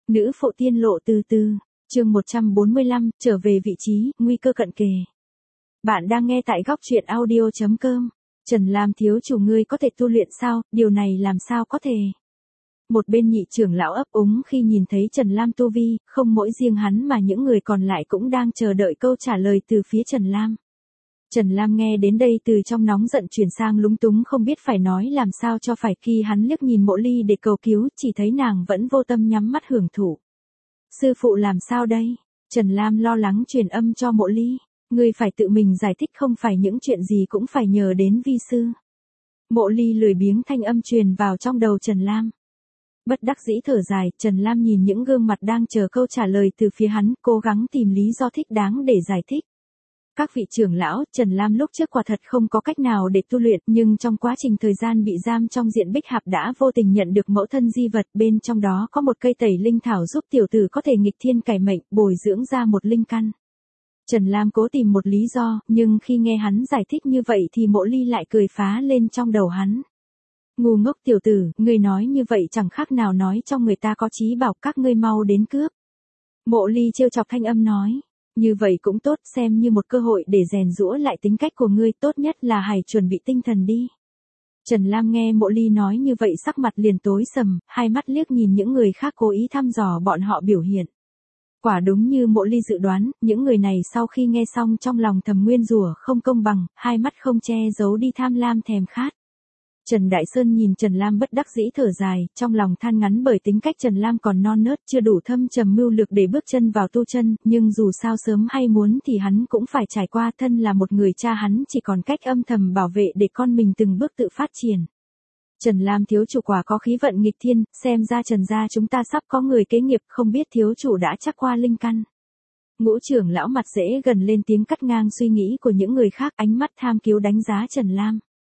Nữ phụ tiên lộ từ từ, chương 145, trở về vị trí, nguy cơ cận kề. Bạn đang nghe tại góc truyện audio.com. Trần Lam thiếu chủ ngươi có thể tu luyện sao, điều này làm sao có thể. Một bên nhị trưởng lão ấp úng khi nhìn thấy Trần Lam tu vi, không mỗi riêng hắn mà những người còn lại cũng đang chờ đợi câu trả lời từ phía Trần Lam. Trần Lam nghe đến đây từ trong nóng giận chuyển sang lúng túng không biết phải nói làm sao cho phải khi hắn liếc nhìn Mộ Ly để cầu cứu chỉ thấy nàng vẫn vô tâm nhắm mắt hưởng thụ. Sư phụ làm sao đây? Trần Lam lo lắng truyền âm cho Mộ Ly. Ngươi phải tự mình giải thích không phải những chuyện gì cũng phải nhờ đến vi sư. Mộ Ly lười biếng thanh âm truyền vào trong đầu Trần Lam. Bất đắc dĩ thở dài, Trần Lam nhìn những gương mặt đang chờ câu trả lời từ phía hắn, cố gắng tìm lý do thích đáng để giải thích. Các vị trưởng lão, Trần Lam lúc trước quả thật không có cách nào để tu luyện, nhưng trong quá trình thời gian bị giam trong diện bích hạp đã vô tình nhận được mẫu thân di vật, bên trong đó có một cây tẩy linh thảo giúp tiểu tử có thể nghịch thiên cải mệnh, bồi dưỡng ra một linh căn. Trần Lam cố tìm một lý do, nhưng khi nghe hắn giải thích như vậy thì Mộ Ly lại cười phá lên trong đầu hắn. Ngu ngốc tiểu tử, ngươi nói như vậy chẳng khác nào nói cho người ta có chí bảo các ngươi mau đến cướp. Mộ Ly trêu chọc thanh âm nói. Như vậy cũng tốt, xem như một cơ hội để rèn giũa lại tính cách của ngươi, tốt nhất là hãy chuẩn bị tinh thần đi. Trần Lam nghe Mộ Ly nói như vậy sắc mặt liền tối sầm, hai mắt liếc nhìn những người khác cố ý thăm dò bọn họ biểu hiện. Quả đúng như Mộ Ly dự đoán, những người này sau khi nghe xong trong lòng thầm nguyên rủa không công bằng, hai mắt không che giấu đi tham lam thèm khát. Trần Đại Sơn nhìn Trần Lam bất đắc dĩ thở dài, trong lòng than ngắn bởi tính cách Trần Lam còn non nớt chưa đủ thâm trầm mưu lược để bước chân vào tu chân, nhưng dù sao sớm hay muốn thì hắn cũng phải trải qua, thân là một người cha hắn chỉ còn cách âm thầm bảo vệ để con mình từng bước tự phát triển. Trần Lam thiếu chủ quả có khí vận nghịch thiên, xem ra Trần gia chúng ta sắp có người kế nghiệp, không biết thiếu chủ đã chắc qua linh căn. Ngũ trưởng lão mặt dễ gần lên tiếng cắt ngang suy nghĩ của những người khác, ánh mắt tham kiếu đánh giá Trần Lam.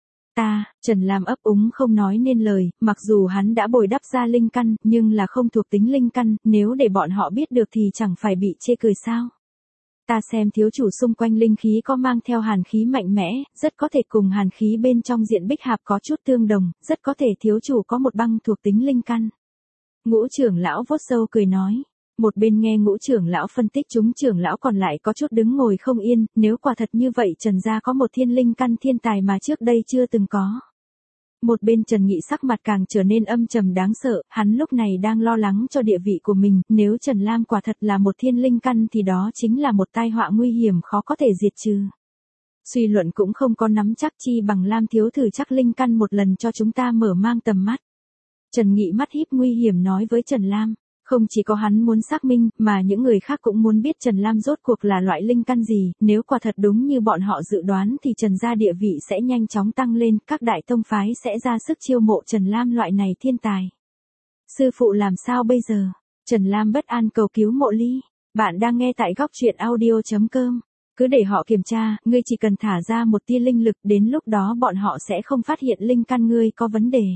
Trần Lam ấp úng không nói nên lời, mặc dù hắn đã bồi đắp ra linh căn, nhưng là không thuộc tính linh căn, nếu để bọn họ biết được thì chẳng phải bị chê cười sao. Ta xem thiếu chủ xung quanh linh khí có mang theo hàn khí mạnh mẽ, rất có thể cùng hàn khí bên trong diện bích hạp có chút tương đồng, rất có thể thiếu chủ có một băng thuộc tính linh căn. Ngũ trưởng lão vuốt râu cười nói. Một bên nghe ngũ trưởng lão phân tích, chúng trưởng lão còn lại có chút đứng ngồi không yên, nếu quả thật như vậy Trần gia có một thiên linh căn thiên tài mà trước đây chưa từng có. Một bên Trần Nghị sắc mặt càng trở nên âm trầm đáng sợ, hắn lúc này đang lo lắng cho địa vị của mình, nếu Trần Lam quả thật là một thiên linh căn thì đó chính là một tai họa nguy hiểm khó có thể diệt trừ. Suy luận cũng không có nắm chắc, chi bằng Lam thiếu thử chắc linh căn một lần cho chúng ta mở mang tầm mắt. Trần Nghị mắt híp nguy hiểm nói với Trần Lam. Không chỉ có hắn muốn xác minh, mà những người khác cũng muốn biết Trần Lam rốt cuộc là loại linh căn gì, nếu quả thật đúng như bọn họ dự đoán thì Trần gia địa vị sẽ nhanh chóng tăng lên, các đại tông phái sẽ ra sức chiêu mộ Trần Lam loại này thiên tài. Sư phụ làm sao bây giờ? Trần Lam bất an cầu cứu Mộ Ly. Bạn đang nghe tại góc truyện audio.com. Cứ để họ kiểm tra, ngươi chỉ cần thả ra một tia linh lực, đến lúc đó bọn họ sẽ không phát hiện linh căn ngươi có vấn đề.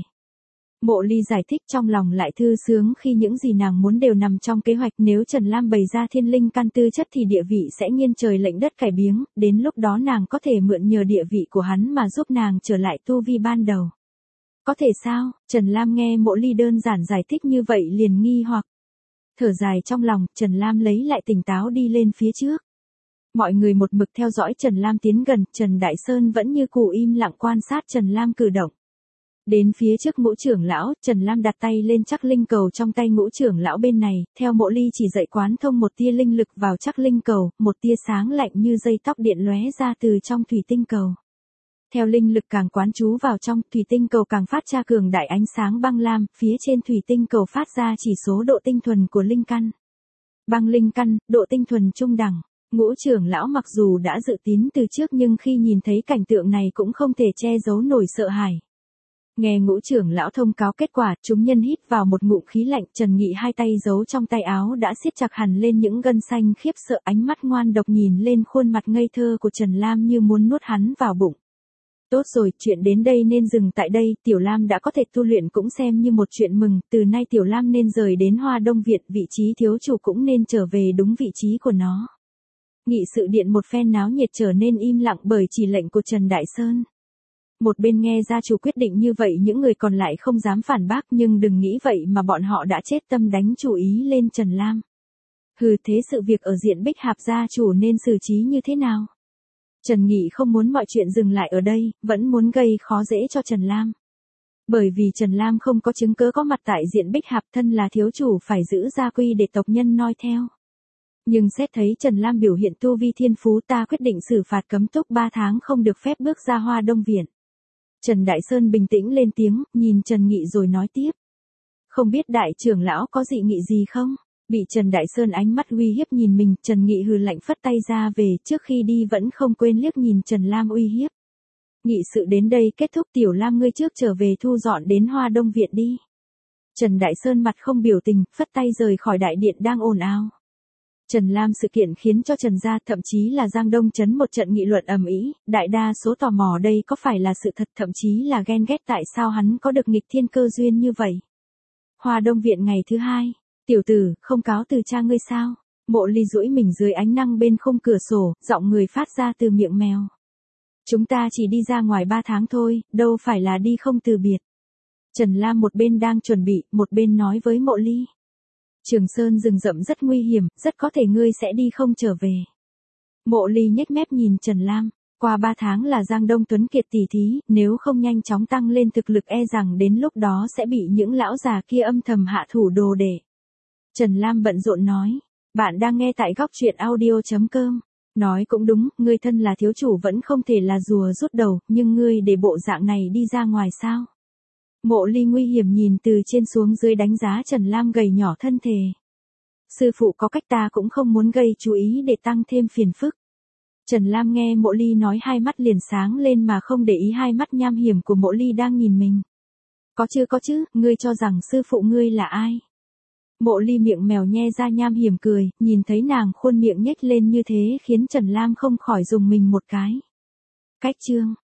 Mộ Ly giải thích, trong lòng lại thư sướng khi những gì nàng muốn đều nằm trong kế hoạch, nếu Trần Lam bày ra thiên linh căn tư chất thì địa vị sẽ nghiêng trời lệch đất cải biếng, đến lúc đó nàng có thể mượn nhờ địa vị của hắn mà giúp nàng trở lại tu vi ban đầu. Có thể sao? Trần Lam nghe Mộ Ly đơn giản giải thích như vậy liền nghi hoặc. Thở dài trong lòng, Trần Lam lấy lại tỉnh táo đi lên phía trước. Mọi người một mực theo dõi Trần Lam tiến gần, Trần Đại Sơn vẫn như cũ im lặng quan sát Trần Lam cử động. Đến phía trước ngũ trưởng lão, Trần Lam đặt tay lên chắc linh cầu trong tay ngũ trưởng lão bên này, theo Mộ Ly chỉ dạy quán thông một tia linh lực vào chắc linh cầu, một tia sáng lạnh như dây tóc điện lóe ra từ trong thủy tinh cầu. Theo linh lực càng quán chú vào trong, thủy tinh cầu càng phát ra cường đại ánh sáng băng lam, phía trên thủy tinh cầu phát ra chỉ số độ tinh thuần của linh căn. Băng linh căn, độ tinh thuần trung đẳng. Ngũ trưởng lão mặc dù đã dự tín từ trước nhưng khi nhìn thấy cảnh tượng này cũng không thể che giấu nổi sợ hãi. Nghe ngũ trưởng lão thông cáo kết quả, chúng nhân hít vào một ngụm khí lạnh, Trần Nghị hai tay giấu trong tay áo đã siết chặt hẳn lên những gân xanh khiếp sợ, ánh mắt ngoan độc nhìn lên khuôn mặt ngây thơ của Trần Lam như muốn nuốt hắn vào bụng. Tốt rồi, chuyện đến đây nên dừng tại đây, Tiểu Lam đã có thể tu luyện cũng xem như một chuyện mừng, từ nay Tiểu Lam nên rời đến Hoa Đông Viện, vị trí thiếu chủ cũng nên trở về đúng vị trí của nó. Nghị sự điện một phen náo nhiệt trở nên im lặng bởi chỉ lệnh của Trần Đại Sơn. Một bên nghe gia chủ quyết định như vậy những người còn lại không dám phản bác nhưng đừng nghĩ vậy mà bọn họ đã chết tâm đánh chủ ý lên Trần Lam. Hừ thế sự việc ở Diện Bích Hạp gia chủ nên xử trí như thế nào? Trần Nghị không muốn mọi chuyện dừng lại ở đây, vẫn muốn gây khó dễ cho Trần Lam. Bởi vì Trần Lam không có chứng cứ có mặt tại Diện Bích Hạp thân là thiếu chủ phải giữ gia quy để tộc nhân noi theo. Nhưng xét thấy Trần Lam biểu hiện tu vi thiên phú ta quyết định xử phạt cấm túc 3 tháng không được phép bước ra Hoa Đông Viện. Trần Đại Sơn bình tĩnh lên tiếng, nhìn Trần Nghị rồi nói tiếp. Không biết đại trưởng lão có dị nghị gì không? Bị Trần Đại Sơn ánh mắt uy hiếp nhìn mình, Trần Nghị hừ lạnh phất tay ra về, trước khi đi vẫn không quên liếc nhìn Trần Lam uy hiếp. Nghị sự đến đây kết thúc, Tiểu Lam ngươi trước trở về thu dọn đến Hoa Đông Viện đi. Trần Đại Sơn mặt không biểu tình, phất tay rời khỏi đại điện đang ồn ào. Trần Lam sự kiện khiến cho Trần gia thậm chí là Giang Đông Trấn một trận nghị luận ầm ĩ, đại đa số tò mò đây có phải là sự thật thậm chí là ghen ghét tại sao hắn có được nghịch thiên cơ duyên như vậy. Hoa Đông Viện ngày thứ 2, tiểu tử, không cáo từ cha ngươi sao? Mộ Ly duỗi mình dưới ánh năng bên khung cửa sổ, giọng người phát ra từ miệng mèo. Chúng ta chỉ đi ra ngoài 3 tháng thôi, đâu phải là đi không từ biệt. Trần Lam một bên đang chuẩn bị, một bên nói với Mộ Ly. Trường Sơn rừng rậm rất nguy hiểm, rất có thể ngươi sẽ đi không trở về. Mộ Ly nhếch mép nhìn Trần Lam, qua 3 tháng là Giang Đông Tuấn Kiệt tỷ thí, nếu không nhanh chóng tăng lên thực lực e rằng đến lúc đó sẽ bị những lão già kia âm thầm hạ thủ đồ để. Trần Lam bận rộn nói, bạn đang nghe tại góc truyện audio.com. Nói cũng đúng, ngươi thân là thiếu chủ vẫn không thể là rùa rút đầu, nhưng ngươi để bộ dạng này đi ra ngoài sao? Mộ Ly nguy hiểm nhìn từ trên xuống dưới đánh giá Trần Lam gầy nhỏ thân thể. Sư phụ có cách ta cũng không muốn gây chú ý để tăng thêm phiền phức. Trần Lam nghe Mộ Ly nói hai mắt liền sáng lên mà không để ý hai mắt nham hiểm của Mộ Ly đang nhìn mình. Có chứ, ngươi cho rằng sư phụ ngươi là ai? Mộ Ly miệng mèo nhe ra nham hiểm cười, nhìn thấy nàng khuôn miệng nhếch lên như thế khiến Trần Lam không khỏi dùng mình một cái. Cách chương